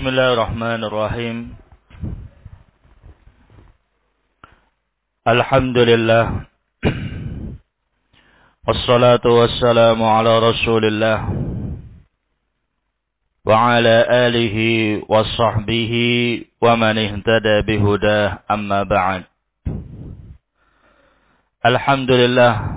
Bismillahirrahmanirrahim. Alhamdulillah. Wassalatu wassalamu ala Rasulillah wa ala alihi wa sahbihi wa man ihtada bihudah, amma ba'd. Alhamdulillah,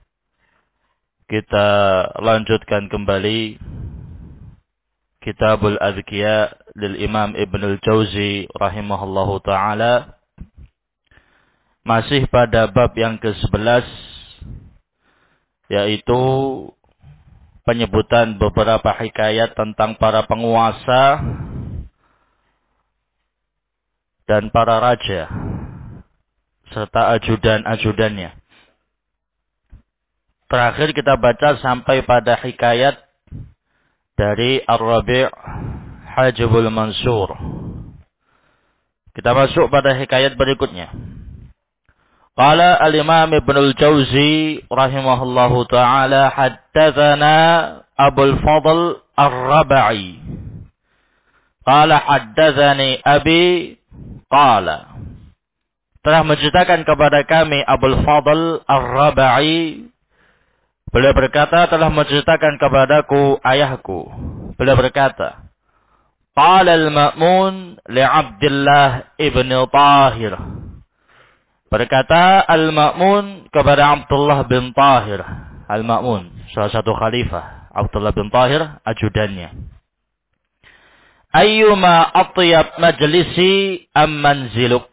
kita lanjutkan kembali Kitabul Adhkiya lil Imam Ibnul Jauzi rahimahullahu ta'ala. Masih pada bab yang ke-11, yaitu penyebutan beberapa hikayat tentang para penguasa dan para raja serta ajudan-ajudannya. Terakhir kita baca sampai pada hikayat dari Ar-Rabi' Hajibul Mansur. Kita masuk pada hikayat berikutnya. Qala al-Imam Ibnul Jauzi rahimahullahu ta'ala, haddatsana Abul Fadl Ar-Rabai. Qala haddatsani Abi qala. Telah menceritakan kepada kami Abul Fadl Ar-Rabai. Beliau berkata, telah menceritakan kepadaku ayahku. Beliau berkata, qala al-Ma'mun li Abdullah ibn Tahir. Berkata al-Ma'mun kepada Abdullah bin Tahir. Al-Ma'mun, salah satu khalifah. Abdullah bin Tahir, ajudannya. Ayyuma atyab majlisi am manziluk.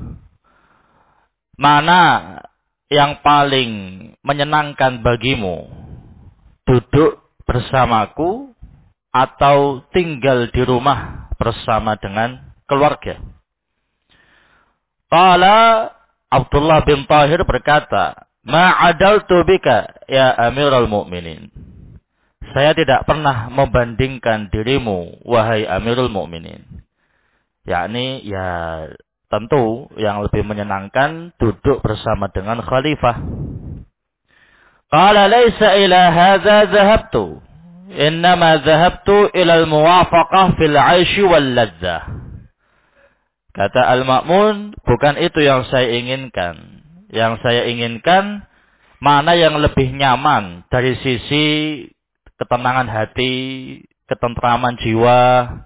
Mana yang paling menyenangkan bagimu, duduk bersamaku atau tinggal di rumah bersama dengan keluarga? Qala Abdullah bin Tahir berkata, ma'adaltu bika ya Amirul Mu'minin. Saya tidak pernah membandingkan dirimu, wahai Amirul Mu'minin. Yakni, ya tentu yang lebih menyenangkan duduk bersama dengan khalifah. Qala laisa ila hadza dhahabtu, innama dhahabtu ila al-muwafaqah fil 'aish wal ladzah. Kata Al-Ma'mun, bukan itu yang saya inginkan. Yang saya inginkan mana yang lebih nyaman dari sisi ketenangan hati, ketentraman jiwa.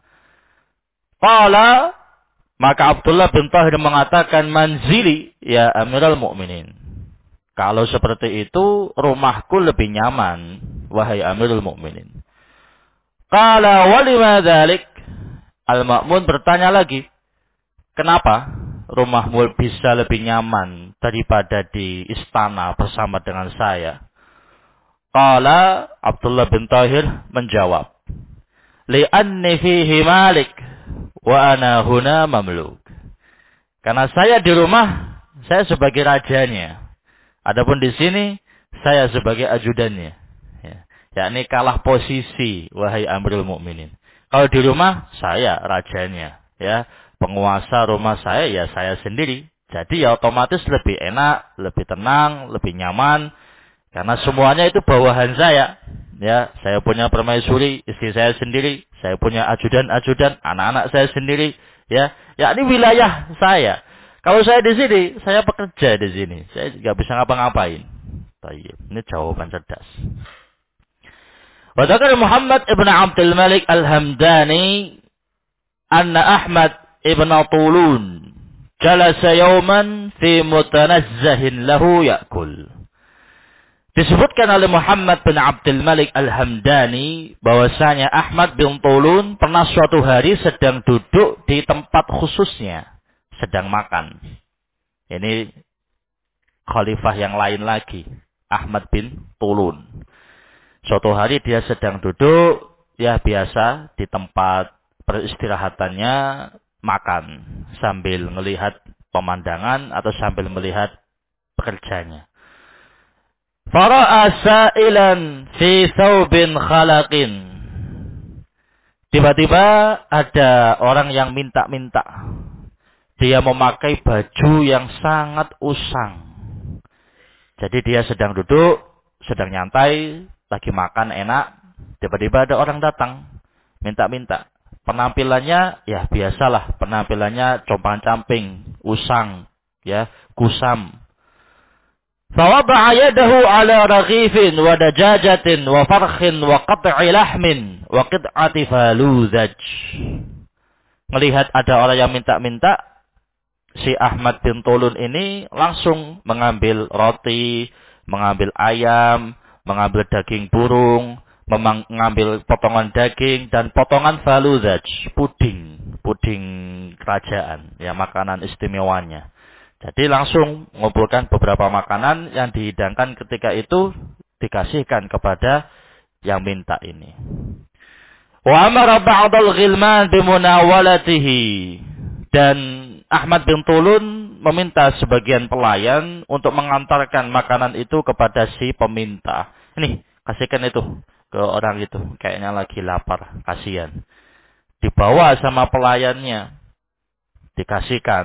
Qala, maka Abdullah bin Tahir mengatakan, manzili ya Amirul Mu'minin. Kalau seperti itu, rumahku lebih nyaman, wahai Amirul Mu'minin. Qala walima dzalik. Al-Ma'mun bertanya lagi, kenapa rumahmu bisa lebih nyaman daripada di istana bersama dengan saya? Qala Abdullah bin Tahir menjawab, li'anni fihi malik wa ana huna mamluk. Karena saya di rumah, saya sebagai rajanya. Adapun di sini, saya sebagai ajudannya. Ya. Yakni kalah posisi, wahai Amirul Mukminin. Kalau di rumah, saya rajanya. Ya. Penguasa rumah saya, ya saya sendiri. Jadi ya otomatis lebih enak, lebih tenang, lebih nyaman. Karena semuanya itu bawahan saya. Ya, saya punya permaisuri, istri saya sendiri. Saya punya ajudan-ajudan, anak-anak saya sendiri. Ya, ini wilayah saya. Kalau saya di sini, saya pekerja di sini. Saya nggak bisa ngapa-ngapain. Baik, ini jawaban cerdas. Wa dzakara Muhammad ibn Abdul Malik Al-Hamdani anna Ahmad ibn Tulun jalasa yawman fi mutanazzahin lahu ya'kul. Disebutkan oleh Muhammad bin Abdul Malik Al-Hamdani bahwasanya Ahmad bin Tulun pernah suatu hari sedang duduk di tempat khususnya, sedang makan. Ini khalifah yang lain lagi, Ahmad bin Tulun. Suatu hari dia sedang duduk, ya biasa di tempat peristirahatannya, makan sambil melihat pemandangan atau sambil melihat pekerjanya. Fara'a sa'ilan fi thawbin khalaqin. Tiba-tiba ada orang yang minta-minta. Dia memakai baju yang sangat usang. Jadi dia sedang duduk, sedang nyantai, lagi makan enak. Tiba-tiba ada orang datang, minta-minta. Penampilannya ya biasalah, penampilannya compang-camping, usang, ya, kusam. فوضع يده على رغيف ودجاجة وفرخ وقطع لحم وقطعة فلوذج. Melihat ada orang yang minta-minta, si Ahmad bin Tulun ini langsung mengambil roti, mengambil ayam, mengambil daging burung, mengambil potongan daging dan potongan faludaj, puding kerajaan, ya, makanan istimewanya. Jadi langsung mengumpulkan beberapa makanan yang dihidangkan ketika itu dikasihkan kepada yang minta ini. Wa amara ba'dal ghilman bimunawalatihi, dan Ahmad bin Tulun meminta sebagian pelayan untuk mengantarkan makanan itu kepada si peminta. Ini, kasihkan itu ke orang itu, kayaknya lagi lapar, kasihan. Dibawa sama pelayannya, dikasihkan.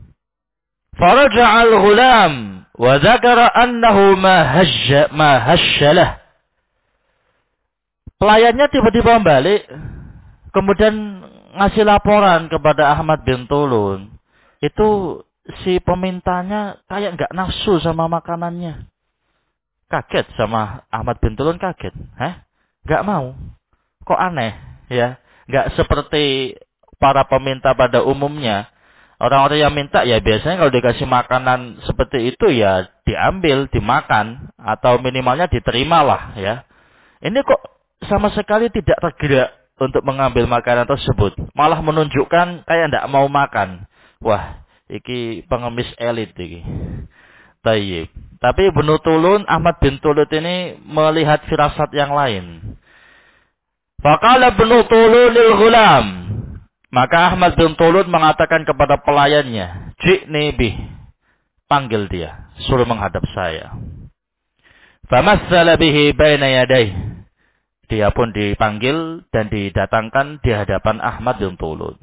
Faraja al-ghulam wa dzakara annahu ma hashyalah. Pelayannya tiba-tiba balik, kemudian ngasih laporan kepada Ahmad bin Tulun. Itu si pemintanya kayak nggak nafsu sama makanannya. Kaget sama Ahmad bin Tulun, kaget. Nggak mau. Kok aneh, ya? Nggak seperti para peminta pada umumnya. Orang-orang yang minta ya biasanya kalau dikasih makanan seperti itu ya diambil, dimakan, atau minimalnya diterima lah, ya. Ini kok sama sekali tidak tergerak untuk mengambil makanan tersebut. Malah menunjukkan kayak tidak mau makan. Wah, iki pengemis elit iki. Tayyib. Tapi Ibnu Tulun, Ahmad bin Tulun ini melihat firasat yang lain. Faqala Ibnu Tulun lil ghulam. Maka Ahmad bin Tulun mengatakan kepada pelayannya, "Ji'ni bih." Panggil dia, suruh menghadap saya. Famassala bihi baina yadayhi. Dia pun dipanggil dan didatangkan di hadapan Ahmad bin Tulun.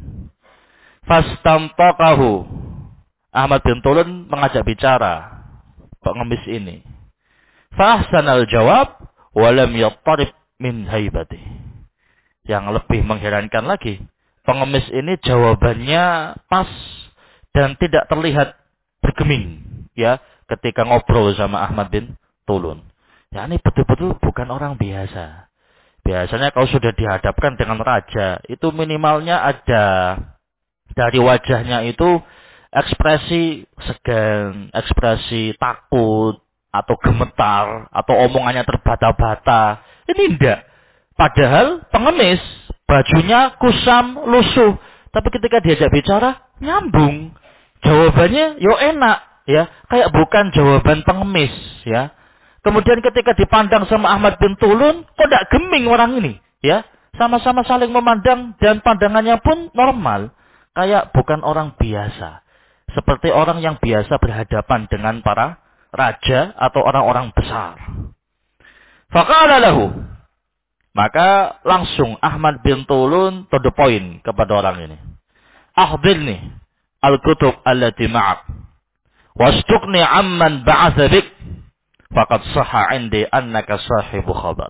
Fastantaqahu. Ahmad bin Tulun mengajak bicara pengemis ini. Fahsanal jawab wa lam yattarib min haibati. Yang lebih mengherankan lagi, pengemis ini jawabannya pas dan tidak terlihat bergeming, ya, ketika ngobrol sama Ahmad bin Tulun. Ya, ini betul-betul bukan orang biasa. Biasanya kalau sudah dihadapkan dengan raja, itu minimalnya ada dari wajahnya itu ekspresi segan, ekspresi takut, atau gemetar, atau omongannya terbata-bata. Ini tidak. Padahal pengemis, bajunya kusam, lusuh. Tapi ketika diajak bicara, nyambung. Jawabannya yo enak, ya. Kayak bukan jawaban pengemis, ya. Kemudian ketika dipandang sama Ahmad bin Tulun, kok tidak geming orang ini, ya. Sama-sama saling memandang dan pandangannya pun normal. Kayak bukan orang biasa. Seperti orang yang biasa berhadapan dengan para raja atau orang-orang besar. Faqala lahu. Maka langsung Ahmad bin Tulun to the point kepada orang ini. Akhbirni al-kutub allati ma'ak. Wastuqni amman ba'atha bik. Faqad sahha 'indi annaka sahibu khabar.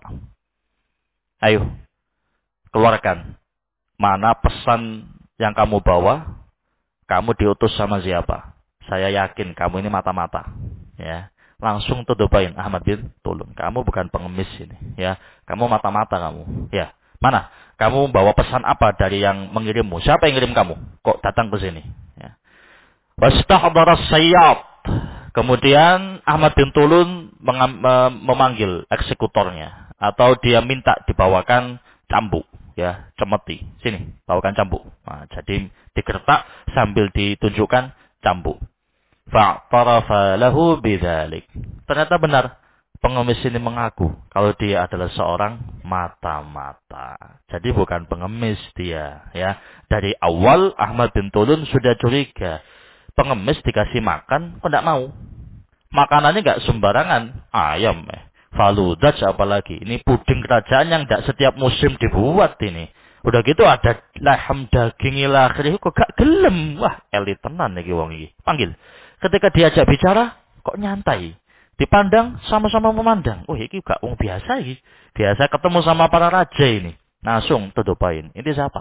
Ayo, keluarkan mana pesan yang kamu bawa. Kamu diutus sama siapa? Saya yakin kamu ini mata-mata, ya. Langsung to the point Ahmad bin Tulun. Kamu bukan pengemis ini, ya. Kamu mata-mata kamu, ya. Mana? Kamu bawa pesan apa dari yang mengirimmu? Siapa yang ngirim kamu? Kok datang ke sini? Ya. Wastahdara sayyad. Kemudian Ahmad bin Tulun memanggil eksekutornya, atau dia minta dibawakan cambuk, ya, cemeti. Sini, bawakan cambuk. Nah, jadi digertak sambil ditunjukkan cambuk. Fa'tarafa lahu bidzalik. Ternyata benar, pengemis ini mengaku kalau dia adalah seorang mata-mata. Jadi bukan pengemis dia, ya. Dari awal Ahmad bin Tulun sudah curiga. Pengemis dikasih makan, kok tidak mau? Makanannya nggak sembarangan, ayam, faludaj apalagi. Ini puding kerajaan yang tidak setiap musim dibuat ini. Udah gitu ada laham daging ila akhirih, kok gak gelem. Wah, elit tenan iki wong iki. Panggil. Ketika diajak bicara, kok nyantai. Dipandang, sama-sama memandang. Oh, iki gak wong biasa iki. Biasa ketemu sama para raja ini. Langsung tutupain. Ini siapa?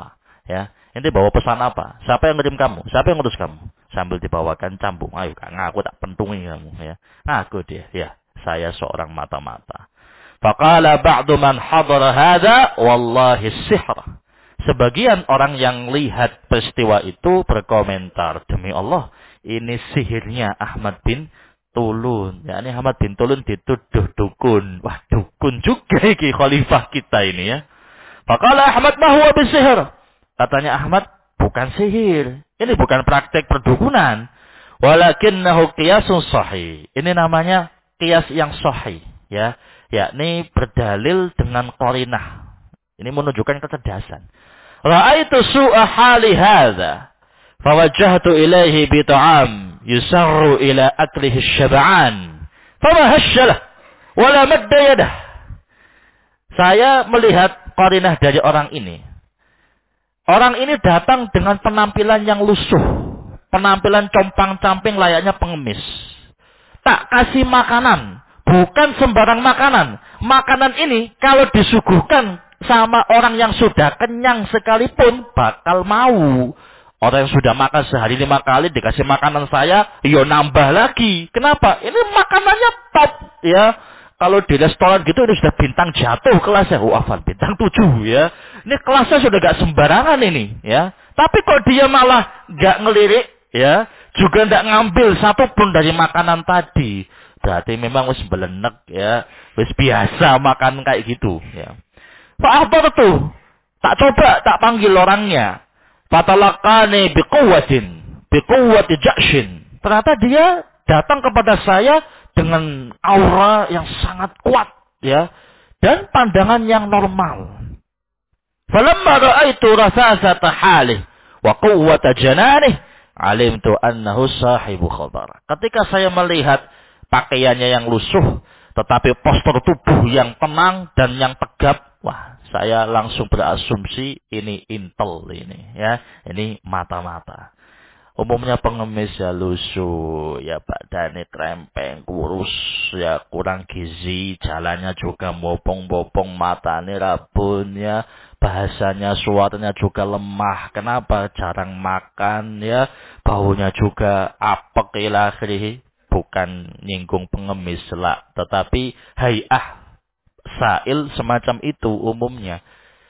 Ya, ente bawa pesan apa? Siapa yang ngirim kamu? Siapa yang ngurus kamu? Sambil dibawakan cambuk. Ayo kak, ngaku tak pentungi kamu. Ya, ngaku dia. Ya, saya seorang mata-mata. Faqala ba'du man hadara hadha wallahi sihr. Sebagian orang yang lihat peristiwa itu berkomentar, demi Allah, ini sihirnya Ahmad bin Tulun. Ya, ini Ahmad bin Tulun dituduh dukun. Wah, dukun juga iki khalifah kita ini ya. Faqala Ahmad ma huwa bisihir. Katanya Ahmad, bukan sihir. Ini bukan praktek perdukunan. Walakinnahu qiyasun sahih. Ini namanya qiyas yang sahih, ya. Yakni berdalil dengan qarinah. Ini menunjukkan kecerdasan. Ra'aitu su'a hali hadza, fawajjahtu ilaihi bi ta'am yusarru ila aklihi syab'an. Fama hasyalah wala madda yadah. Saya melihat qarinah dari orang ini. Orang ini datang dengan penampilan yang lusuh. Penampilan compang-camping layaknya pengemis. Tak kasih makanan. Bukan sembarang makanan. Makanan ini kalau disuguhkan sama orang yang sudah kenyang sekalipun bakal mau. Orang yang sudah makan sehari 5 kali dikasih makanan saya, yo nambah lagi. Kenapa? Ini makanannya top ya. Kalau di restoran gitu ini sudah bintang jatuh kelasnya. Oh, Afan bintang 7 ya. Ini kelasnya sudah gak sembarangan ini ya. Tapi kok dia malah gak ngelirik ya. Juga gak ngambil satupun dari makanan tadi. Berarti memang wis belenek ya. Wis biasa makan kayak gitu ya. Fa'abar tuh. Tak coba, tak panggil orangnya. Fatalaqani biquwwati ja'shin. Ternyata dia datang kepada saya dengan aura yang sangat kuat ya dan pandangan yang normal. Falamma ra'aitu rasasata halih wa quwwata jananih alimtu annahu sahibu khabar. Ketika saya melihat pakaiannya yang lusuh tetapi postur tubuh yang tenang dan yang tegap, wah, saya langsung berasumsi ini intel ini ya, ini mata-mata. Umumnya pengemis ya lusuh, ya badannya krempeng, kurus, ya kurang gizi, jalannya juga bopong-bopong, matanya rabun, ya bahasanya, suaranya juga lemah. Kenapa? Jarang makan, ya baunya juga apek ila akhirih. Bukan nyinggung pengemis lah, tetapi hayah sail semacam itu umumnya.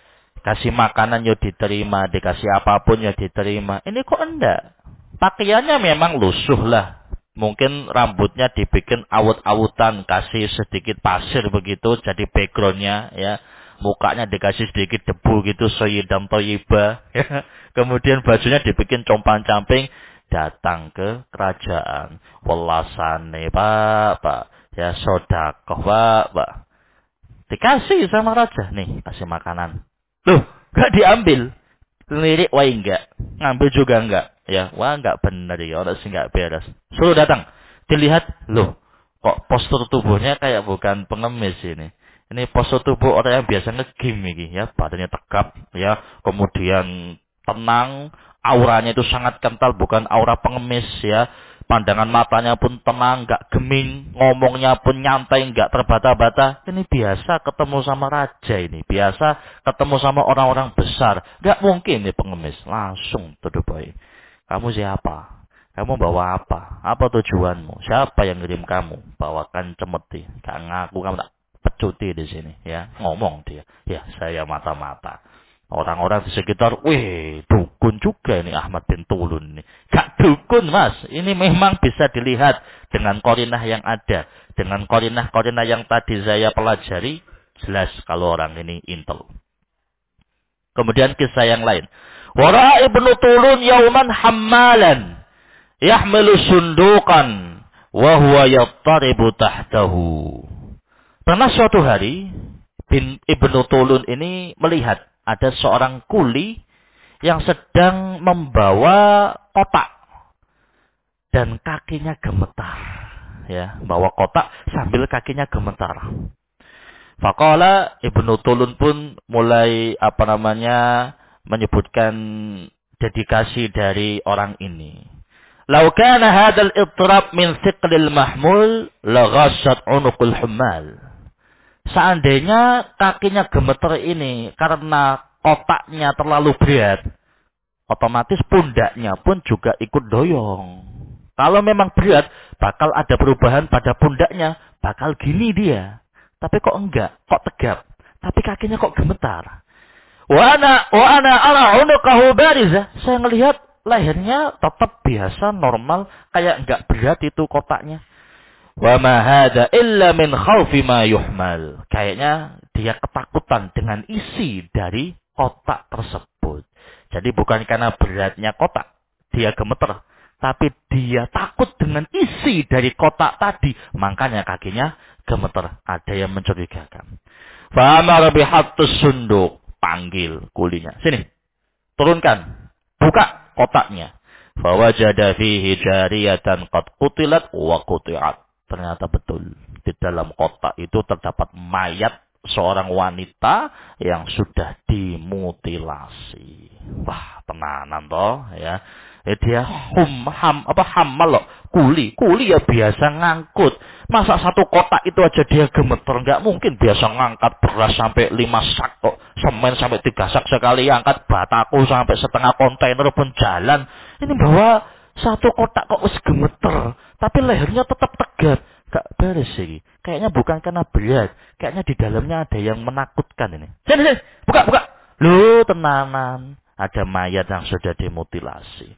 Kasih makanan ya diterima, dikasih apapun ya diterima. Ini kok enggak? Pakaiannya memang lusuh lah. Mungkin rambutnya dibikin awut-awutan, kasih sedikit pasir begitu jadi backgroundnya ya. Mukanya dikasih sedikit debu gitu, soyidam toyiba. Kemudian bajunya dibikin compang-camping, datang ke kerajaan. Welasane Pak. Ya sodakoh Pak. Dikasih sama raja nih, kasih makanan. Loh, gak diambil. Lirik wah enggak, ngambil juga enggak. Ya, wah enggak benar ya, orang sih enggak beres. Suruh datang, dilihat, loh, kok postur tubuhnya kayak bukan pengemis ini. Ini postur tubuh orang yang biasa nge-gym ini ya, badannya tegap ya, kemudian tenang, auranya itu sangat kental, bukan aura pengemis ya. Pandangan matanya pun tenang, enggak geming, ngomongnya pun nyantai, enggak terbata-bata. Ini biasa ketemu sama raja ini, biasa ketemu sama orang-orang besar. Enggak mungkin ini pengemis. Langsung tuduh boy. Kamu siapa? Kamu bawa apa? Apa tujuanmu? Siapa yang ngirim kamu? Bawakan cemeti. Gak ngaku, kamu tak pecuti di sini ya. Ngomong dia. Ya, saya mata-mata. Orang-orang di sekitar, wih, dukun juga ini Ahmad bin Tulun ini. Gak dukun mas, ini memang bisa dilihat dengan qarinah yang ada. Dengan qarinah-qarinah yang tadi saya pelajari, jelas kalau orang ini intel. Kemudian kisah yang lain. Wara ibnu Tulun yauman hammalan, yahmilu sundukan, wa huwa yattaribu tahtahu. Pernah suatu hari, Ibnu Tulun ini melihat ada seorang kuli yang sedang membawa kotak dan kakinya gemetar, ya, bawa kotak sambil kakinya gemetar. Faqala Ibnu Tulun pun mulai menyebutkan dedikasi dari orang ini. Lau kana hadzal ittirab min thiqlil mahmul la ghassat unuqul hummal. Seandainya kakinya gemeter ini karena kotaknya terlalu berat, otomatis pundaknya pun juga ikut doyong. Kalau memang berat, bakal ada perubahan pada pundaknya, bakal gini dia. Tapi kok enggak, kok tegap. Tapi kakinya kok gemetar. Wa ana ara unuqahu barizah. Saya ngelihat lehernya tetap biasa, normal, kayak enggak berat itu kotaknya. Wa ma hadza illa min khaufi ma yuhmal. Kayaknya dia ketakutan dengan isi dari kotak tersebut. Jadi bukan karena beratnya kotak, dia gemeter. Tapi dia takut dengan isi dari kotak tadi. Makanya kakinya gemeter. Ada yang mencurigakan. Fa'amara bihattus sunduk. Panggil kulinya. Sini. Turunkan. Buka kotaknya. Fawajada fihi jariyatan qad qutilat wa quti'at. Ternyata betul. Di dalam kotak itu terdapat mayat seorang wanita yang sudah dimutilasi. Wah, tenanan toh ya. Dia hamal loh, kuli ya biasa ngangkut. Masa satu kotak itu aja dia gemeter, nggak mungkin biasa ngangkat beras sampai 5 sak kok, semen sampai 3 sak sekali, angkat bataku sampai setengah kontainer pun jalan. Ini bawa satu kotak kok wis gemeter, tapi lehernya tetap tegap. Gak beres sih. Kayaknya bukan karena berat, kayaknya di dalamnya ada yang menakutkan ini. Sini, buka. Loh, tenanan. Ada mayat yang sudah dimutilasi.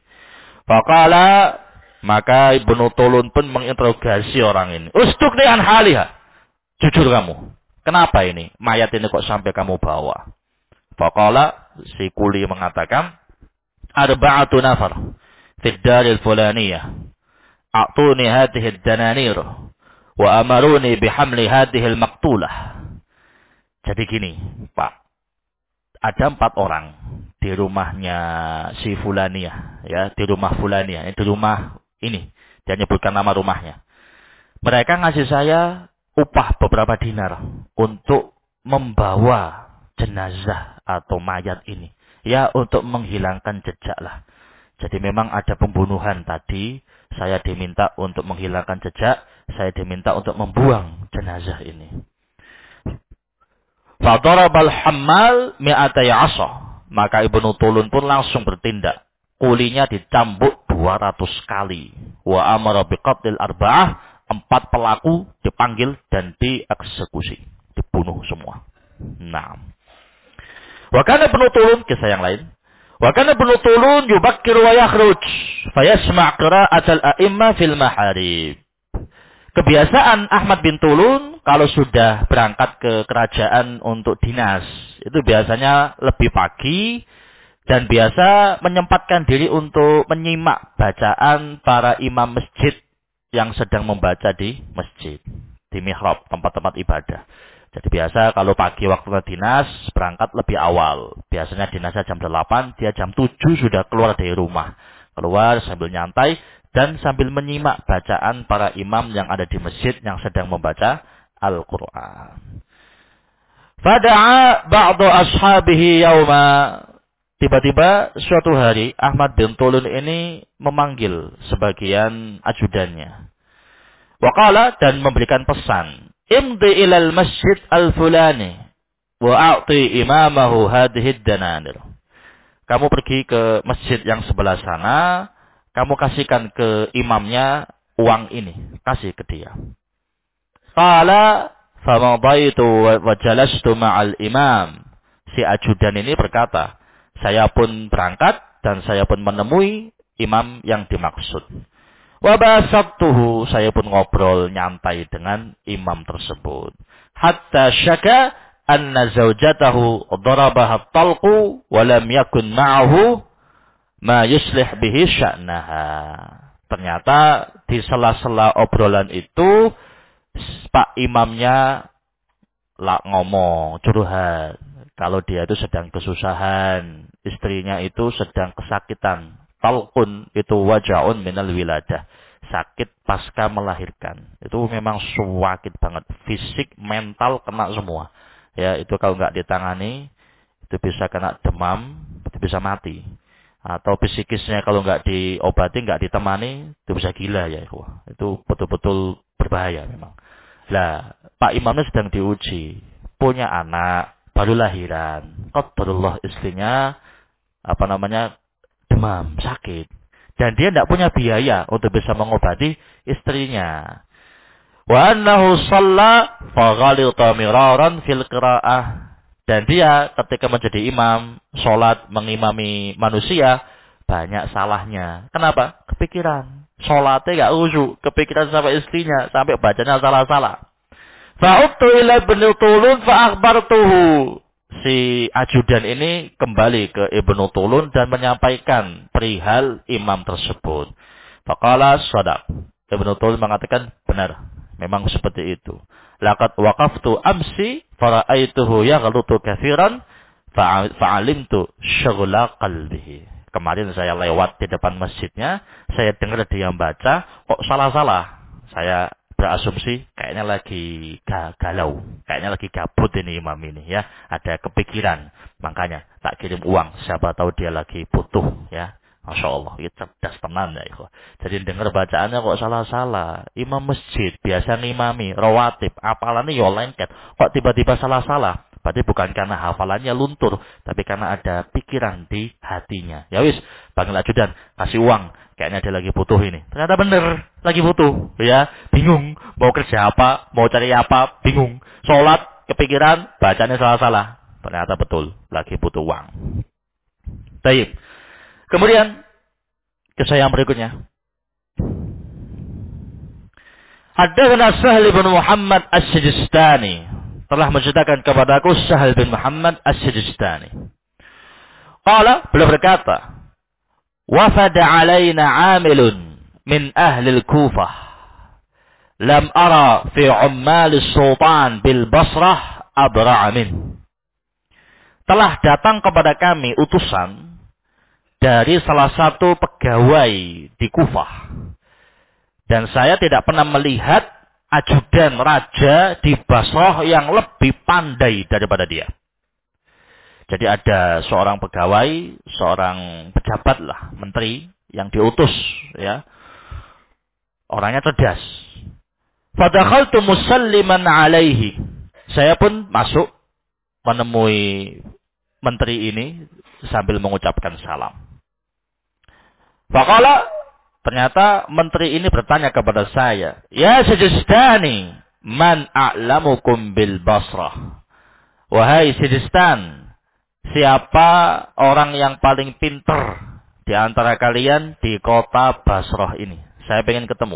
Faqala, maka Ibnu Tulun pun menginterogasi orang ini. Ustukni an haliha. Jujur kamu. Kenapa ini? Mayat ini kok sampai kamu bawa? Faqala, si kuli mengatakan, arba'atu nafar fid daril fulaniyah. A'tuni hadhihi ad-dananir wa amaruni bihamli hadhihi al-maqtulah. Jadi gini, Pak. Ada 4 orang di rumahnya si Fulaniyah, ya, di rumah Fulaniyah, di rumah ini, dia nyebutkan nama rumahnya. Mereka ngasih saya upah beberapa dinar untuk membawa jenazah atau mayat ini, ya, untuk menghilangkan jejak lah. Jadi memang ada pembunuhan tadi, saya diminta untuk menghilangkan jejak, saya diminta untuk membuang jenazah ini. Fadarabal hammal mi'atai 'asha. Maka Ibnu Tulun pun langsung bertindak. Kulinya dicambuk 200 kali. Wa amara biqatlil arba'ah. 4 pelaku dipanggil dan dieksekusi. Dibunuh semua. Nah. Wa kana Ibnu Tulun, kisah yang lain. Wa kana Ibnu Tulun yubakkir wa yakhruj. Fayasma' qira'atal a'imma fil maharib. Kebiasaan Ahmad bin Tulun kalau sudah berangkat ke kerajaan untuk dinas, itu biasanya lebih pagi dan biasa menyempatkan diri untuk menyimak bacaan para imam masjid yang sedang membaca di masjid, di mihrab, tempat-tempat ibadah. Jadi biasa kalau pagi waktunya dinas, berangkat lebih awal. Biasanya dinasnya jam 8, dia jam 7 sudah keluar dari rumah. Keluar sambil nyantai dan sambil menyimak bacaan para imam yang ada di masjid yang sedang membaca Al-Quran. Fada'a ba'du ashabihi yawma. Tiba-tiba suatu hari Ahmad bin Tulun ini memanggil sebagian ajudannya. Waqala, dan memberikan pesan. Imdi ilal masjid al-fulani wa a'ti imamahu hadhihi dananir. Kamu pergi ke masjid yang sebelah sana, kamu kasihkan ke imamnya uang ini, kasih ke dia. Qala famadaitu wa jalastu ma'al imam. Si ajudan ini berkata, saya pun berangkat dan saya pun menemui imam yang dimaksud. Wa basattuhu, saya pun ngobrol nyantai dengan imam tersebut. Hatta syaka anna zawjatahu darabaha talqu wa lam yakun ma'ahu ma yuslih bihi sya'naha. Ternyata di sela-sela obrolan itu Pak imamnya ngomong curhat kalau dia itu sedang kesusahan, istrinya itu sedang kesakitan. Talqun itu waja'un minal wiladah, sakit pasca melahirkan. Itu memang sakit banget, fisik, mental kena semua. Ya, itu kalau nggak ditangani, itu bisa kena demam, itu bisa mati. Atau psikisnya kalau nggak diobati, nggak ditemani, itu bisa gila ya. Wah, itu betul-betul berbahaya memang. Lah, Pak Imamnya sedang diuji, punya anak, baru lahiran. Qadarullah istrinya, demam, sakit. Dan dia tidak punya biaya untuk bisa mengobati istrinya. Wa annahu shalla fa ghalita miraran fil qiraah. Dan dia ketika menjadi imam, sholat mengimami manusia, banyak salahnya. Kenapa? Kepikiran. Sholatnya gak khusyuk, kepikiran sama istrinya, sampai bacanya salah-salah. Fa'udtu ila Ibnu Tulun fa'akhbartuhu. Si ajudan ini kembali ke Ibnu Tulun dan menyampaikan perihal imam tersebut. Faqala shadaq. Ibnu Tulun mengatakan benar, memang seperti itu. Laqad waqaftu amsi fara'aituhu yaghlutu katsiran fa'alimtu syaghla qalbihi. Kemarin saya lewat di depan masjidnya, saya dengar dia baca, kok salah-salah. Saya berasumsi kayaknya lagi galau, kayaknya lagi gabut ini imam ini ya, ada kepikiran, makanya tak kirim uang, siapa tahu dia lagi butuh ya. Masya Allah, itu cerdas tenan ya. Jadi dengar bacaannya kok salah-salah. Imam masjid biasa ngimami, rawatib, apalannya yo lengket, kok tiba-tiba salah-salah. Berarti bukan karena hafalannya luntur, tapi karena ada pikiran di hatinya. Ya wis, panggil ajudan, kasih uang. Kayaknya dia lagi butuh ini. Ternyata bener, lagi butuh. Ya, bingung. Mau kerja apa, mau cari apa, bingung. Sholat, kepikiran, bacanya salah-salah. Ternyata betul, lagi butuh uang. Baik. Kemudian, kisah yang berikutnya. Haddatsana Sahl bin Muhammad As-Sijistani. Telah menceritakan kepadaku Sahl bin Muhammad As-Sijistani. Qala, beliau berkata, wafada alaina amilun min ahli al-Kufah. Lam ara fi ummal sultan bil Basrah abra'a min. Telah datang kepada kami utusan dari salah satu pegawai di Kufah. Dan saya tidak pernah melihat ajudan raja di Basrah yang lebih pandai daripada dia. Jadi ada seorang pegawai, seorang pejabat lah, menteri yang diutus ya. Orangnya cerdas. Fadakhaltu musalliman alaihi. Saya pun masuk menemui menteri ini sambil mengucapkan salam. Faqala, ternyata menteri ini bertanya kepada saya, "Ya Sijistani, man a'lamukum bil Basrah?" Wahai Sijistan, siapa orang yang paling pintar di antara kalian di kota Basrah ini? Saya pengen ketemu.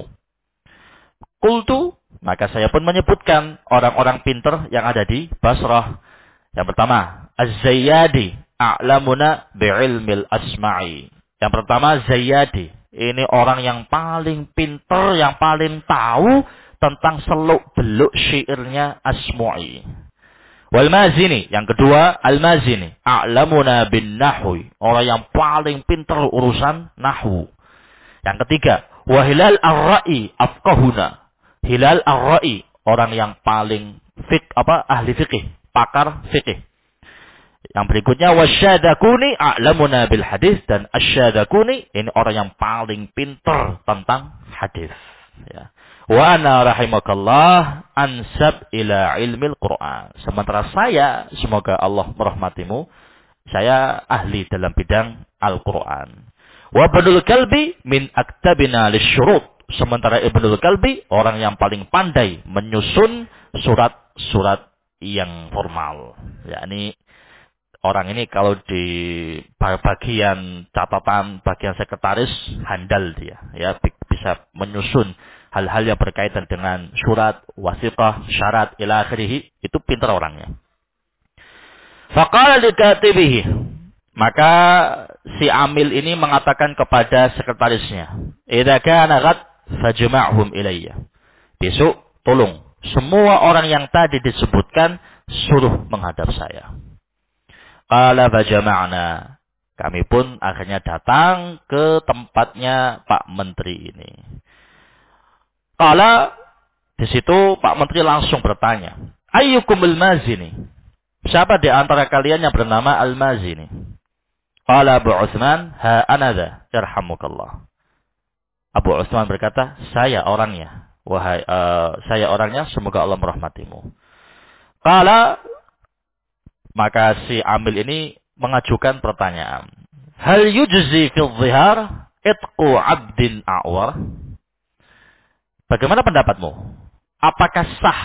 Qultu, maka saya pun menyebutkan orang-orang pintar yang ada di Basrah. Yang pertama, Az-Zayyadi, a'lamuna bi'ilmil asma'i. Yang pertama, Zayyadi. Ini orang yang paling pintar, yang paling tahu tentang seluk-beluk syairnya Asma'i. Wal Mazini, yang kedua Al-Mazini, a'lamuna bin nahwi, orang yang paling pintar urusan nahwu. Yang ketiga, wa Hilal Ar-Ra'i afqahuna. Hilal Ar-Ra'i, orang yang paling ahli fikih, pakar fikih. Yang berikutnya wasyadakuni a'lamuna bil hadis, dan asyadakuni ini orang yang paling pintar tentang hadis. Ya. Wa ana rahimakallah ansab ila ilmil Quran. Sementara saya, semoga Allah merahmatimu, saya ahli dalam bidang Al-Quran. Wa Ibnul Kalbi min aktabina lisyurut. Sementara Ibnul Kalbi orang yang paling pandai menyusun surat-surat yang formal. Yakni orang ini kalau di bagian catatan, bagian sekretaris handal dia, ya bisa menyusun hal-hal yang berkaitan dengan surat, wasiqah, syarat, ila akhirih, itu pintar orangnya. Faqala likatibihi, maka si amil ini mengatakan kepada sekretarisnya, idza kana ghad fajma'hum ilayya. Besok tolong semua orang yang tadi disebutkan suruh menghadap saya. Qala fajama'na. Kami pun akhirnya datang ke tempatnya Pak Menteri ini. Qala, di situ Pak Menteri langsung bertanya, ayyukum al-Mazini? Siapa di antara kalian yang bernama Al-Mazini? Qala Abu Utsman, ha anadha, yarhamukallah. Abu Utsman berkata, saya orangnya. Wahai saya orangnya, semoga Allah merahmatimu. Qala, maka si amil ini mengajukan pertanyaan. Hal yujzi fil zihar itqu 'abdin a'war? Bagaimana pendapatmu? Apakah sah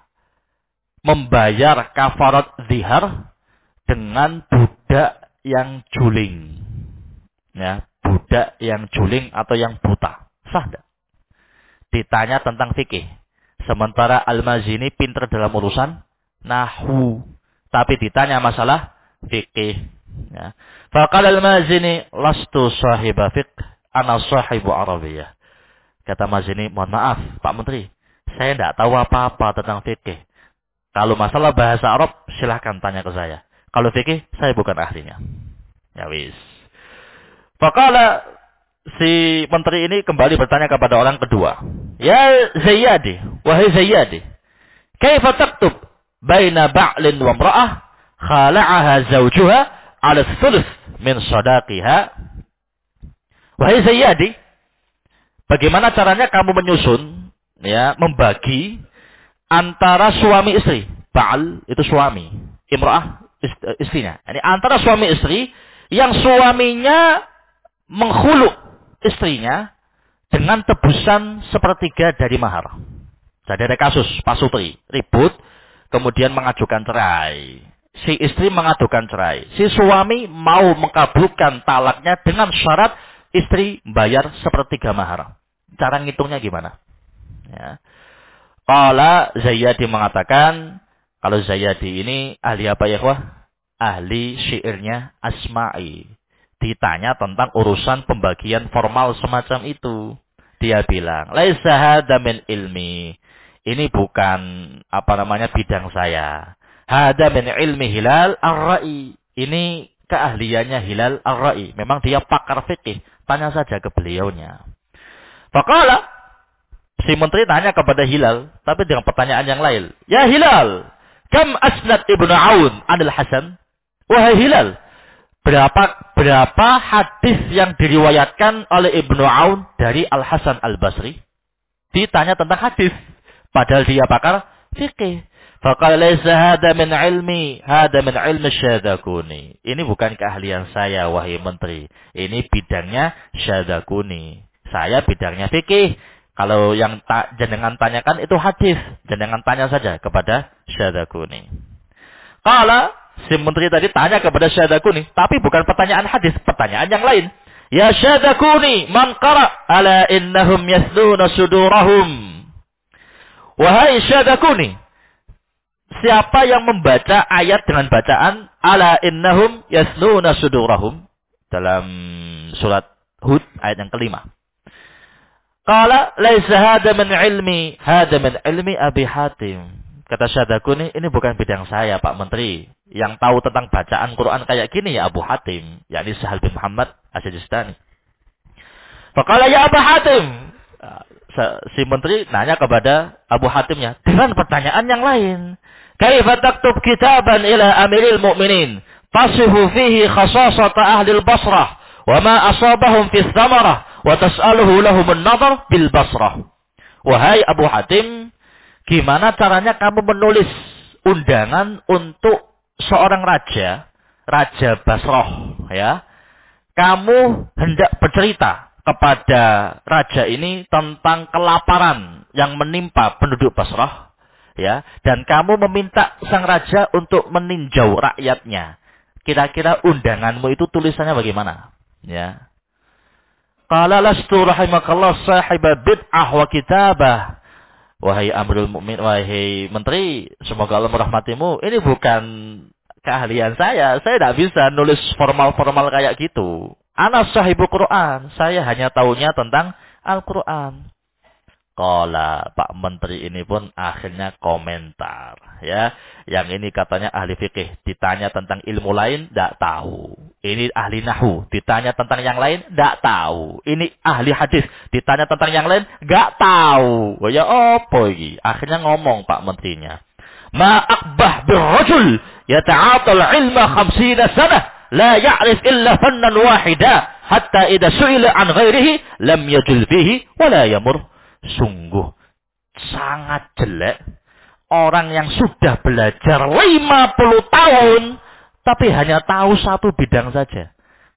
membayar kafarat zihar dengan budak yang juling? Ya, budak yang juling atau yang buta. Sah enggak? Ditanya tentang fikih. Sementara Al-Mazini pintar dalam urusan nahwu. Tapi ditanya masalah fikih. Ya. Faqala Al-Mazini, lastu sahiba fiqh, ana sahibu Arabiyah. Kata Mazini, mohon maaf Pak Menteri, saya tidak tahu apa-apa tentang fikih. Kalau masalah bahasa Arab, silahkan tanya ke saya. Kalau fikih, saya bukan ahlinya. Ya wis. Faqala, si menteri ini kembali bertanya kepada orang kedua. Ya Zayyadi, wahai Zayyadi, kaifa taktub baina ba'lin wa imra'ah khala'aha zawjuha 'ala thuluth min sadaqiha? Wahai Zayyadi, bagaimana caranya kamu menyusun, ya, membagi antara suami istri. Ba'al itu suami, imra'ah istrinya. Ini antara suami istri yang suaminya menghuluk istrinya dengan tebusan sepertiga dari mahar. Jadi ada kasus Pak Sutri ribut, kemudian mengajukan cerai. Si istri mengajukan cerai. Si suami mau mengabulkan talaknya dengan syarat istri bayar sepertiga mahar. Cara ngitungnya gimana? Ya. Qala Zayyadi mengatakan, kalau Zayyadi ini ahli apa ya, wah? Ahli syairnya Asma'i. Ditanya tentang urusan pembagian formal semacam itu. Dia bilang, laisa hadza min ilmi. Ini bukan bidang saya. Hadza min ilmi Hilal Ar-Ra'i. Ini keahliannya Hilal Ar-Ra'i. Memang dia pakar fikih. Tanya saja ke beliaunya. Faqala, si menteri tanya kepada Hilal, tapi dengan pertanyaan yang lain. Ya Hilal, kam asnad Ibnu Aun anil Hasan? Wahai Hilal, berapa hadis yang diriwayatkan oleh Ibnu Aun dari Al-Hasan Al-Basri? Ditanya tentang hadis, padahal dia pakar fikih. Faqala laysa hada min ilmi, hada min ilmi Syadakuni. Ini bukan keahlian saya, wahai menteri. Ini bidangnya Syadakuni. Saya bidangnya fikih. Kalau yang jenengan tanyakan itu hadis, jenengan tanya saja kepada Syadakuni. Qala, si menteri tadi tanya kepada Syadakuni, tapi bukan pertanyaan hadis, pertanyaan yang lain. Ya Syadakuni, man qara ala innahum yasnuna sudurahum. Wahai Syadakuni, siapa yang membaca ayat dengan bacaan ala innahum yasnuna sudurahum dalam surat Hud ayat yang kelima. Qala laisa hada min ilmi, hada min ilmi Abi Hatim. Kata Syadakuni, ini bukan bidang saya, Pak Menteri. Yang tahu tentang bacaan Quran kayak gini ya Abu Hatim, yakni Sahal bin Muhammad As-Sijistani. Faqala ya Abu Hatim. Si menteri nanya kepada Abu Hatimnya dengan pertanyaan yang lain. Kaifa taktub kitaban ila Amiril Mu'minin tasifu fihi khasasata ahli al-Basrah wa ma asabahum fi thamarah wa tas'aluhu lahum an-nadhar bil Basrah. Wahai Abu Hatim, gimana caranya kamu menulis undangan untuk seorang raja, Raja Basrah, ya? Kamu hendak bercerita kepada raja ini tentang kelaparan yang menimpa penduduk Basrah, ya, dan kamu meminta sang raja untuk meninjau rakyatnya. Kira-kira undanganmu itu tulisannya bagaimana? Ya. Qala lastu rahimakallah sahiba bid'ah wa kitabah. Wahai Amirul Mukminin, wahai menteri, semoga Allah merahmatimu. Ini bukan keahlian saya. Saya tidak bisa nulis formal-formal kayak gitu. Ana sahibu Quran. Saya hanya tahunya tentang Al-Quran. Qala, Pak Menteri ini pun akhirnya komentar. Ya, yang ini katanya ahli fikih. Ditanya tentang ilmu lain, tidak tahu. Ini ahli nahwu. Ditanya tentang yang lain, tidak tahu. Ini ahli hadis. Ditanya tentang yang lain, nggak tahu. Oh, ya apa ini? Akhirnya ngomong Pak Menterinya. Ma akbah birrajul yata'atal ilma 50 sanah. La ya'rif illa fannan wahida. Hatta idha su'ila an ghairihi, lam yajul fihi, wala yamur. Sungguh sangat jelek orang yang sudah belajar 50 tahun tapi hanya tahu satu bidang saja.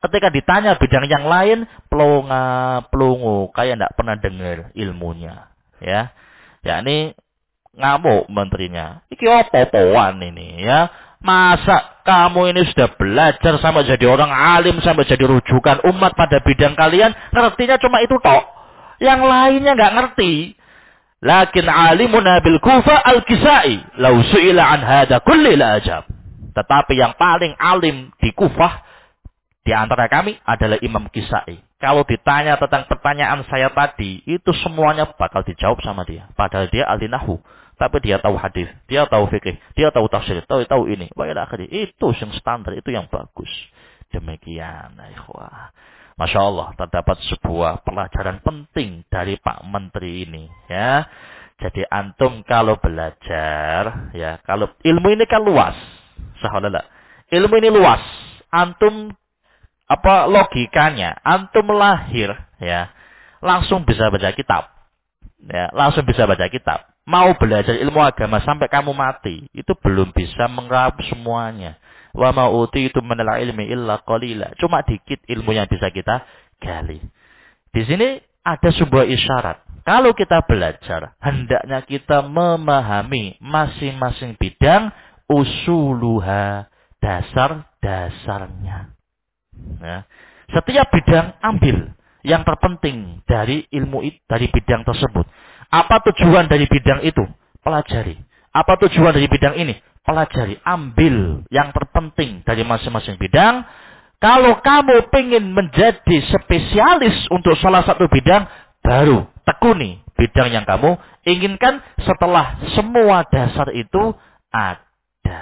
Ketika ditanya bidang yang lain, pelonga, pelungu, kayak tidak pernah dengar ilmunya. Ya, yakni ngamuk menterinya. Iki apa-apaan ini ya? Masa kamu ini sudah belajar sampai jadi orang alim, sampai jadi rujukan umat pada bidang kalian, ngertinya cuma itu tok. Yang lainnya nggak ngerti. Lakin alimuna bil Kufa al-Kisai, lau su'ila an hada kulli la ajab. Tetapi yang paling alim di Kufah di antara kami adalah Imam Kisai. Kalau ditanya tentang pertanyaan saya tadi, itu semuanya bakal dijawab sama dia. Padahal dia ahli nahwu. Tapi dia tahu hadis, dia tahu fikih, dia tahu tafsir, tahu ini. Itu yang standar, itu yang bagus. Demikian, ikhwah. Masya Allah, terdapat sebuah pelajaran penting dari Pak Menteri ini. Ya, jadi antum kalau belajar, ya, kalau ilmu ini kan luas, sahabat. Ilmu ini luas. Antum apa logikanya? Antum lahir, ya, langsung bisa baca kitab. Ya, langsung bisa baca kitab. Mau belajar ilmu agama sampai kamu mati, itu belum bisa mengerap semuanya. Wa ma utitu minal ilmi illa qalila. Cuma dikit ilmu yang bisa kita gali. Di sini ada sebuah isyarat. Kalau kita belajar, hendaknya kita memahami masing-masing bidang usuluha, dasar-dasarnya. Ya. Setiap bidang ambil yang terpenting dari ilmu dari bidang tersebut. Apa tujuan dari bidang itu? Pelajari. Apa tujuan dari bidang ini? Pelajari. Ambil yang terpenting dari masing-masing bidang. Kalau kamu ingin menjadi spesialis untuk salah satu bidang, baru tekuni bidang yang kamu inginkan setelah semua dasar itu ada.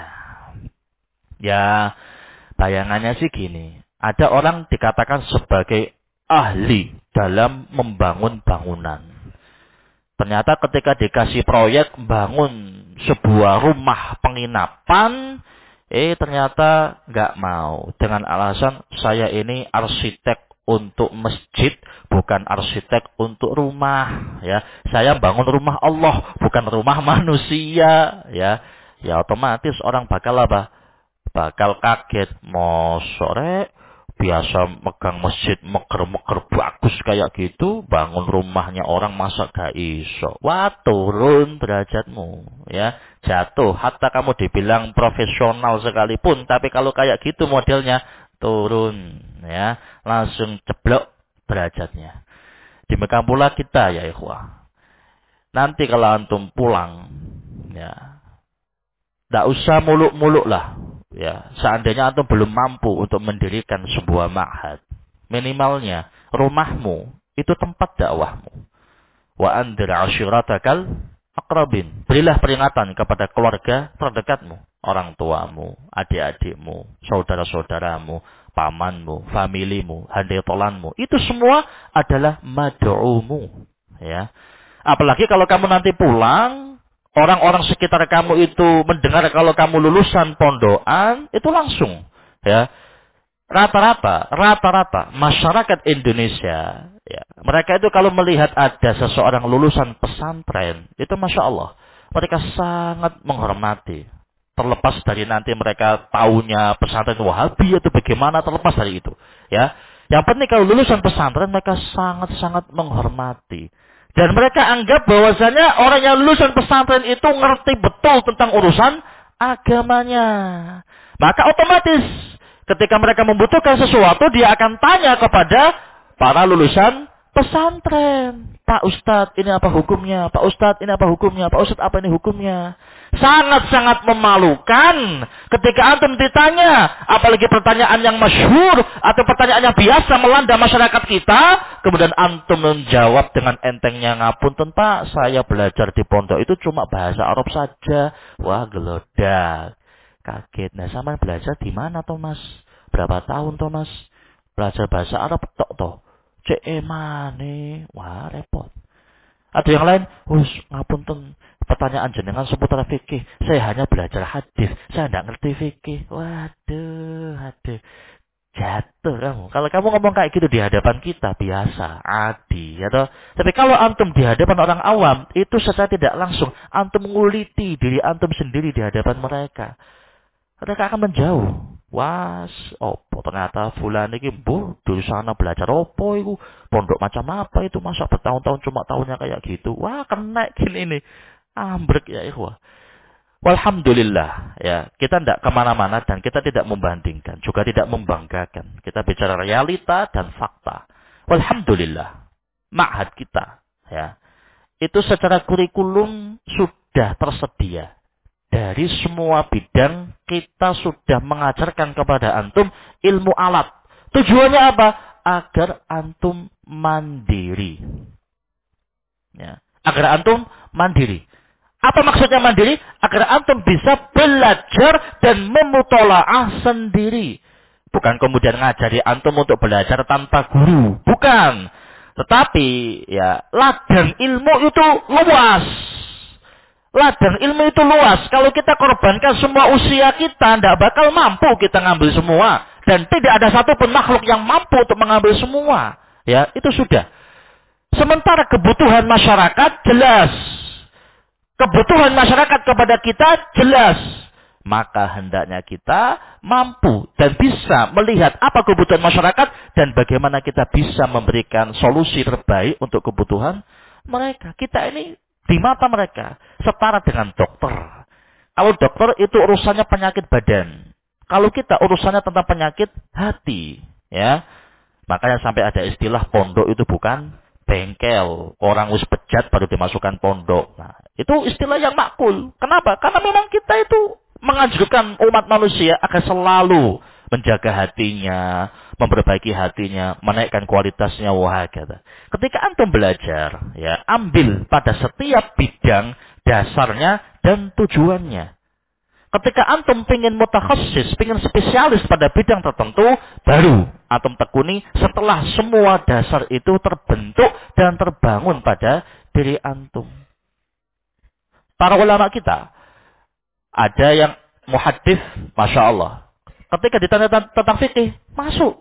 Ya, bayangannya sih gini. Ada orang dikatakan sebagai ahli dalam membangun bangunan. Ternyata ketika dikasih proyek bangun sebuah rumah penginapan, ternyata nggak mau. Dengan alasan saya ini arsitek untuk masjid, bukan arsitek untuk rumah. Ya, saya bangun rumah Allah, bukan rumah manusia. Ya, ya otomatis orang bakal apa? Bakal kaget. Mosok biasa megang masjid meger-meger bagus kayak gitu, bangun rumahnya orang masa gak iso. Wah, turun derajatmu, ya, jatuh. Hatta kamu dibilang profesional sekalipun, tapi kalau kayak gitu modelnya, turun, ya, langsung ceblok derajatnya. Demikian pula kita, ya ikhwah. Nanti kalau antum pulang, ya, nggak usah muluk-muluk lah. Ya, seandainya antum belum mampu untuk mendirikan sebuah ma'had, minimalnya rumahmu itu tempat dakwahmu. Wa andir ashiratakal aqrabin. Berilah peringatan kepada keluarga terdekatmu, orang tuamu, adik-adikmu, saudara-saudaramu, pamanmu, familimu, handai tolanmu. Itu semua adalah mad'umu, ya. Apalagi kalau kamu nanti pulang, orang-orang sekitar kamu itu mendengar kalau kamu lulusan pondokan, itu langsung, ya. Rata-rata masyarakat Indonesia, ya, mereka itu kalau melihat ada seseorang lulusan pesantren, itu Masya Allah, mereka sangat menghormati. Terlepas dari nanti mereka taunya pesantren Wahabi atau bagaimana, terlepas dari itu, ya. Yang penting kalau lulusan pesantren, mereka sangat-sangat menghormati. Dan mereka anggap bahwasanya orang yang lulusan pesantren itu ngerti betul tentang urusan agamanya. Maka otomatis ketika mereka membutuhkan sesuatu, dia akan tanya kepada para lulusan pesantren. Pak Ustadz, ini apa hukumnya? Pak Ustadz, ini apa hukumnya? Pak Ustadz, apa ini hukumnya? Sangat-sangat memalukan ketika antum ditanya, apalagi pertanyaan yang masyhur atau pertanyaan yang biasa melanda masyarakat kita, kemudian antum menjawab dengan entengnya, ngapunten Pak, saya belajar di pondok itu cuma bahasa Arab saja. Wah, gelodak. Kaget. Nah, sama belajar di mana Thomas? Berapa tahun Thomas? Belajar bahasa Arab tok toh. Cek mane. Wah, repot. Ada yang lain, ngapunten, pertanyaan jenengan seputar fikih. Saya hanya belajar hadis, saya tidak ngerti fikih. Waduh. Jatuh kamu. Kalau kamu ngomong kayak gitu di hadapan kita, biasa, adi, ya toh. Tapi kalau antum di hadapan orang awam, itu secara tidak langsung, antum menguliti diri antum sendiri di hadapan mereka. Mereka akan menjauh. Wah, opo ternyata fulan iki mbuh dari sana belajar opo iku, pondok macam apa itu, masa bertahun-tahun cuma tahunnya kayak gitu. Wah, kena gini ini. Ambrek ya ikhwah. Walhamdulillah ya, kita tidak kemana-mana dan kita tidak membandingkan, juga tidak membanggakan. Kita bicara realita dan fakta. Walhamdulillah, ma'had kita ya, itu secara kurikulum sudah tersedia. Dari semua bidang kita sudah mengajarkan kepada antum ilmu alat. Tujuannya apa? Agar antum mandiri. Ya. Agar antum mandiri. Apa maksudnya mandiri? Agar antum bisa belajar dan memutolaah sendiri. Bukan kemudian ngajari antum untuk belajar tanpa guru. Bukan. Tetapi ya ladang ilmu itu luas. Ladang ilmu itu luas. Kalau kita korbankan semua usia kita, tidak bakal mampu kita ngambil semua. Dan tidak ada satupun makhluk yang mampu untuk mengambil semua. Ya, itu sudah. Sementara kebutuhan masyarakat jelas. Kebutuhan masyarakat kepada kita jelas. Maka hendaknya kita mampu dan bisa melihat apa kebutuhan masyarakat dan bagaimana kita bisa memberikan solusi terbaik untuk kebutuhan mereka. Kita ini di mata mereka setara dengan dokter. Kalau dokter itu urusannya penyakit badan. Kalau kita urusannya tentang penyakit hati, ya. Makanya sampai ada istilah pondok itu bukan bengkel. Orang wis bejat baru dimasukkan pondok. Nah, itu istilah yang makul. Kenapa? Karena memang kita itu menganjurkan umat manusia agar selalu menjaga hatinya, memperbaiki hatinya, menaikkan kualitasnya, wahakata. Ketika antum belajar, ya, ambil pada setiap bidang dasarnya dan tujuannya. Ketika antum pengen mutakhassis, pengen spesialis pada bidang tertentu, baru antum tekuni setelah semua dasar itu terbentuk dan terbangun pada diri antum. Para ulama kita, ada yang muhaddits, Masya Allah. Ketika ditanya tentang fikih, masuk.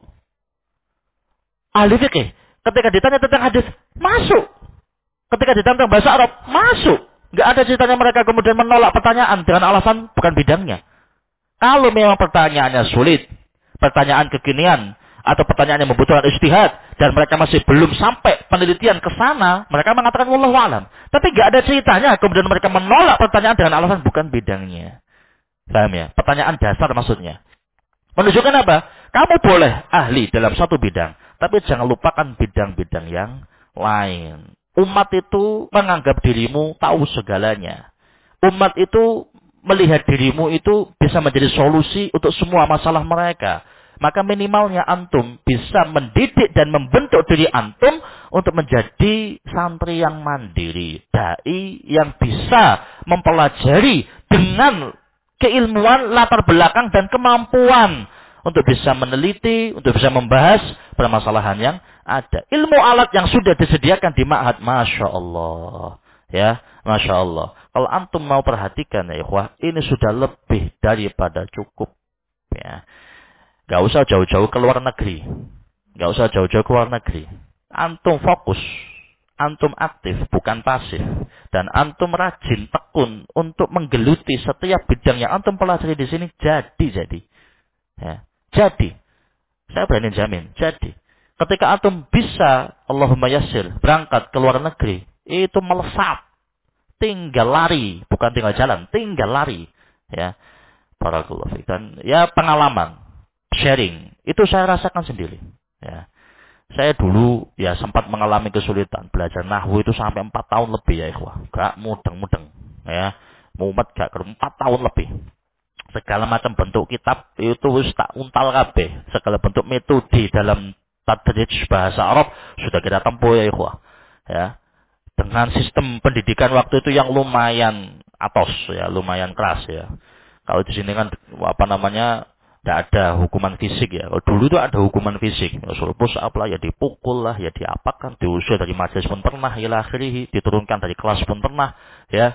Ahli fikih. Ketika ditanya tentang hadis, masuk. Ketika ditanya tentang bahasa Arab, masuk. Nggak ada ceritanya mereka kemudian menolak pertanyaan dengan alasan bukan bidangnya. Kalau memang pertanyaannya sulit, pertanyaan kekinian, atau pertanyaan yang membutuhkan ijtihad, dan mereka masih belum sampai penelitian ke sana, mereka mengatakan wallahu a'lam. Tapi nggak ada ceritanya kemudian mereka menolak pertanyaan dengan alasan bukan bidangnya. Paham ya? Pertanyaan dasar maksudnya. Menunjukkan apa? Kamu boleh ahli dalam satu bidang, tapi jangan lupakan bidang-bidang yang lain. Umat itu menganggap dirimu tahu segalanya. Umat itu melihat dirimu itu bisa menjadi solusi untuk semua masalah mereka. Maka minimalnya antum bisa mendidik dan membentuk diri antum untuk menjadi santri yang mandiri. Dai yang bisa mempelajari dengan keilmuan, latar belakang, dan kemampuan untuk bisa meneliti, untuk bisa membahas permasalahan yang ada. Ilmu alat yang sudah disediakan di ma'had, Masya Allah. Ya, Masya Allah. Kalau antum mau perhatikan ya ikhwah, ini sudah lebih daripada cukup. Ya. Gak usah jauh-jauh ke luar negeri. Gak usah jauh-jauh ke luar negeri. Antum fokus. Antum aktif, bukan pasif. Dan antum rajin, tekun untuk menggeluti setiap bidang yang antum pelajari di sini. Jadi. Ya. Jadi. Saya berani jamin. Jadi. Ketika antum bisa, Allahumma yassir, berangkat ke luar negeri. Itu melesat. Tinggal lari. Bukan tinggal jalan. Tinggal lari. Ya. Barakallahu fiik. Dan ya pengalaman. Sharing. Itu saya rasakan sendiri. Ya. Saya dulu ya sempat mengalami kesulitan. Belajar nahwu itu sampai 4 tahun lebih ya ikhwah. Gak mudeng-mudeng. Ya. Mumet gak ke 4 tahun lebih. Segala macam bentuk kitab itu wis tak untal kabeh. Segala bentuk metode dalam tadrij bahasa Arab sudah kita tempuh ya ikhwah. Ya. Dengan sistem pendidikan waktu itu yang lumayan atos ya, lumayan keras ya. Kalau di sini kan apa namanya tidak ada hukuman fisik ya. Kalau dulu itu ada hukuman fisik. Suruh push up lah, ya dipukul lah, ya diapakan, diusir dari majelis pun pernah, ila akhirih, diturunkan dari kelas pun pernah, ya.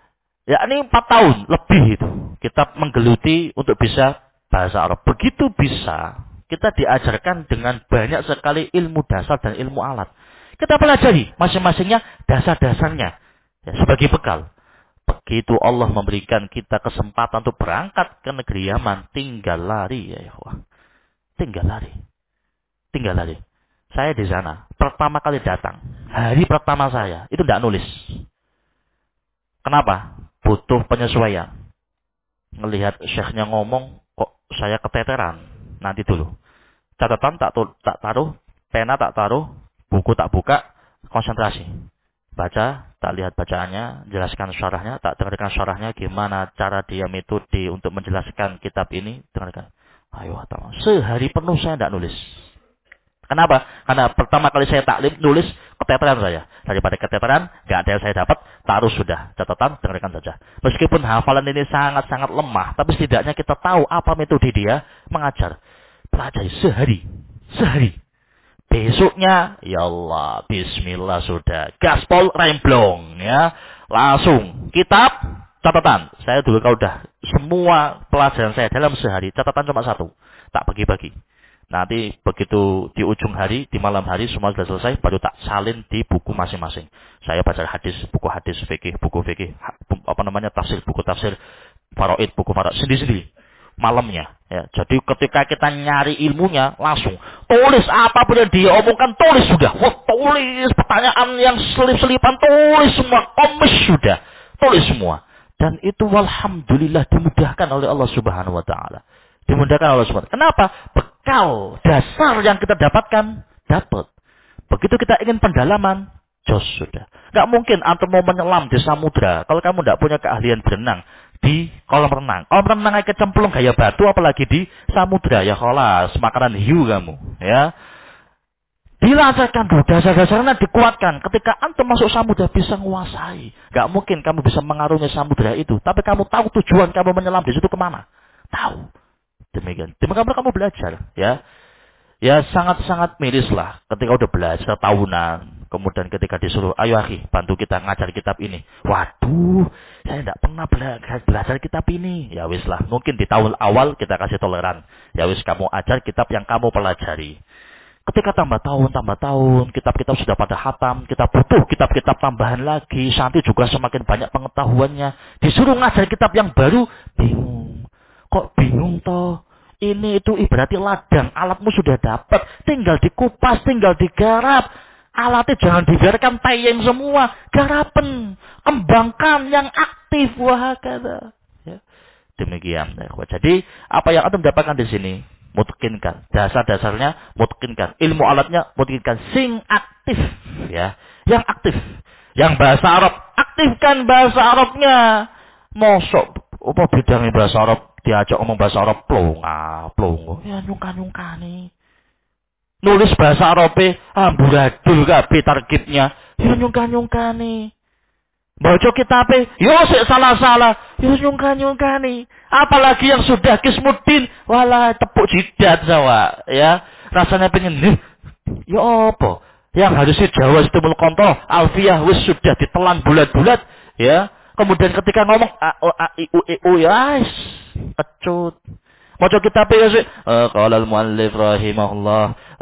Ya ini 4 tahun lebih itu. Kita menggeluti untuk bisa bahasa Arab. Begitu bisa, kita diajarkan dengan banyak sekali ilmu dasar dan ilmu alat. Kita pelajari masing-masingnya dasar-dasarnya. Ya, sebagai bekal. Begitu Allah memberikan kita kesempatan untuk berangkat ke negeri Yaman, tinggal lari ya ikhwah. Tinggal lari. Tinggal lari. Saya di sana, pertama kali datang. Hari pertama saya, itu tidak nulis. Kenapa? Butuh penyesuaian. Ngelihat syekhnya ngomong, kok saya keteteran. Nanti dulu. Catatan tak taruh, pena tak taruh, buku tak buka, konsentrasi. Baca, tak lihat bacaannya, jelaskan syarahnya, tak dengarkan syarahnya, gimana cara dia metode untuk menjelaskan kitab ini, dengarkan. Ayo, sehari penuh saya tidak nulis. Kenapa? Karena pertama kali saya taklim, nulis, keteteran saya. Daripada keteteran, nggak ada yang saya dapat, taruh sudah. Catatan, dengarkan saja. Meskipun hafalan ini sangat-sangat lemah, tapi setidaknya kita tahu apa metode dia mengajar. Pelajari sehari. Sehari. Besoknya, ya Allah, bismillah sudah. Gaspol remblong, ya. Langsung, kitab, catatan. Saya dulu kalau udah semua pelajaran saya dalam sehari, catatan cuma satu. Tak bagi-bagi. Nanti begitu di ujung hari, di malam hari, semua sudah selesai, baru tak salin di buku masing-masing. Saya baca buku hadis, fikih, buku fikih, tafsir, buku tafsir, faraid, buku faraid, sendiri-sendiri. Malamnya, ya. Jadi ketika kita nyari ilmunya, langsung tulis apapun yang dia omongkan, tulis sudah. Wah, tulis pertanyaan yang selip-selipan, tulis semua, komis sudah, tulis semua. Dan itu walhamdulillah dimudahkan oleh Allah Subhanahu Wa Taala. Dimudahkan oleh Allah Subhanahu. Kenapa? Bekal dasar yang kita dapatkan dapat. Begitu kita ingin pendalaman, jos sudah. Gak mungkin antum mau menyelam di samudra kalau kamu tidak punya keahlian berenang di kolam renang. Kolam renang aja kecemplung gaya batu, apalagi di samudra, ya kholas, makanan hiu kamu, ya. Dilancarkan dulu, dasar-dasarnya dikuatkan. Ketika antum masuk samudra bisa menguasai. Gak mungkin kamu bisa mengarungi samudra itu, tapi kamu tahu tujuan kamu menyelam di situ kemana. Tahu. Demikian. Demikian kamu belajar, ya. Ya sangat-sangat miris lah ketika udah belajar tahunan. Kemudian ketika disuruh, ayo akhi, bantu kita ngajar kitab ini. Waduh, saya tidak pernah belajar kitab ini. Ya wis lah, mungkin di tahun awal kita kasih toleran. Ya wis, kamu ajar kitab yang kamu pelajari. Ketika tambah tahun, kitab-kitab sudah pada khatam, kita butuh kitab-kitab tambahan lagi. Santri juga semakin banyak pengetahuannya. Disuruh ngajar kitab yang baru, bingung. Kok bingung toh? Ini itu ibaratnya ladang, alatmu sudah dapat, tinggal dikupas, tinggal digarap. Alatnya jangan dibiarkan tayang semua, garapen, kembangkan yang aktif, wahakala. Ya. Demikian. Jadi apa yang Anda dapatkan di sini? Mutkinkan. Dasar-dasarnya mutkinkan. Ilmu alatnya mutkinkan. Sing aktif. Ya. Yang aktif. Yang bahasa Arab. Aktifkan bahasa Arabnya. Mosok. Apa bedanya bahasa Arab? Diajak ngomong bahasa Arab. Plonga. Ya nyungkan nih. Nulis bahasa Arabnya. Amburadul kabeh tarkibnya. Ya nyungkan nih. Baca kitabnya, yo sik salah-salah, yo nyungkan-nyungkani. Apalagi yang sudah kismuddin, walah tepuk jidat sawa, ya. Rasanya pengen, ya apa? Yang harusnya Jawa Istimul Qontoh, Alfiyah wis sudah ditelan bulat-bulat, ya. Kemudian ketika ngomong a o a i u e u ya, kecut. Baca kitabnya ya sik, qala al-muallif rahimahullah,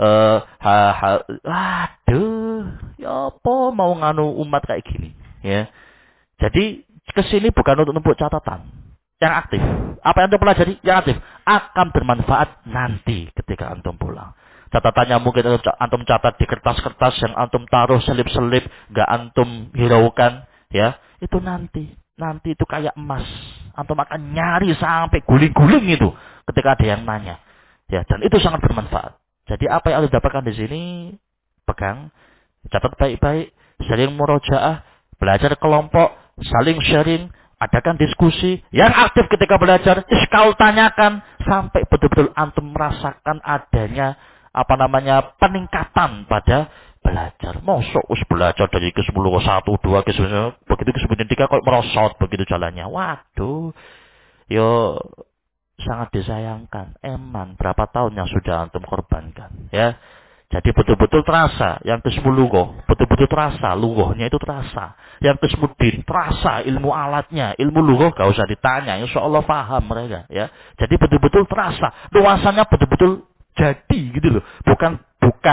aduh, ya apa mau nganu umat kayak gini, ya. Jadi kesini bukan untuk numpuk catatan yang aktif. Apa yang antum pelajari yang aktif akan bermanfaat nanti ketika antum pulang. Catatannya mungkin antum catat di kertas-kertas yang antum taruh selip-selip, nggak antum hiraukan, ya itu nanti itu kayak emas. Antum akan nyari sampai guling-guling itu ketika ada yang nanya, ya dan itu sangat bermanfaat. Jadi apa yang antum dapatkan di sini pegang, catat baik-baik, sering murojaah, belajar kelompok. Saling sharing, adakan diskusi yang aktif ketika belajar, iskal tanyakan sampai betul-betul antum merasakan adanya peningkatan pada belajar. Mosok belajar dari ke 10 ke 1, 2 ke 9, begitu ke 9 3 kok merosot begitu jalannya. Waduh. Yo sangat disayangkan. Eman berapa tahun yang sudah antum korbankan, ya. Jadi betul-betul terasa. Yang ke-10 kok, betul-betul terasa. Lughahnya itu terasa. Yang ke-10 terasa ilmu alatnya. Ilmu lughah gak usah ditanya. Insya Allah paham mereka. Ya. Jadi betul-betul terasa. Luasannya betul-betul jadi gitu loh. Bukan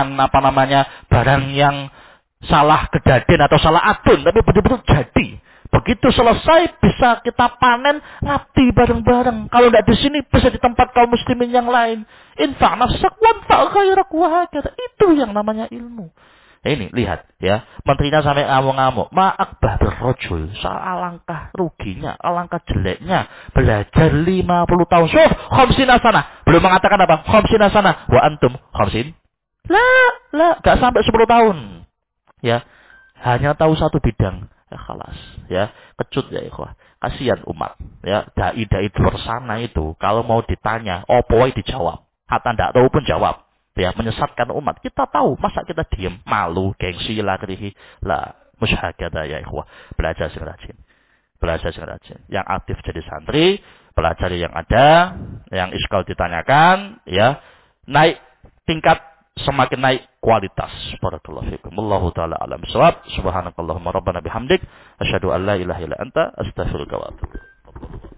barang yang salah kejadian atau salah adun. Tapi betul-betul jadi. Begitu selesai bisa kita panen, ngabdi bareng-bareng. Kalau tidak di sini bisa di tempat kaum muslimin yang lain. Infa' nafsak wanfa' ghairak wa hakadha. Itu yang namanya ilmu. Ini lihat ya, menterinya sampai ngamuk-ngamuk. Ma'akbah birrajul. Alangkah ruginya, alangkah jeleknya belajar 50 tahun. So, khamsina sana. Belum mengatakan apa? Khamsina sana. Wa antum khamsin. Gak sampai 10 tahun. Ya, hanya tahu satu bidang. Ya khalas, ya kecut ya ikhwah. Kasihan umat, ya dai-dai di luar sana itu kalau mau ditanya, opo wae dijawab. Hatta ndak tahu pun jawab. Ya menyesatkan umat. Kita tahu, masa kita diem, malu, gengsi lah krihi. Lah, musyahada ya ikhwah. Belajar sing rajin. Belajar sing rajin. Yang aktif jadi santri, pelajari yang ada, yang iskal ditanyakan, ya. Naik tingkat, semakin naik kualitas. Barakallahu fikum. Wallahu taala alam shawab. Subhanakallahumma rabbana bihamdik asyhadu an la ilaha illa anta astaghfiruka wa atubu ilaik.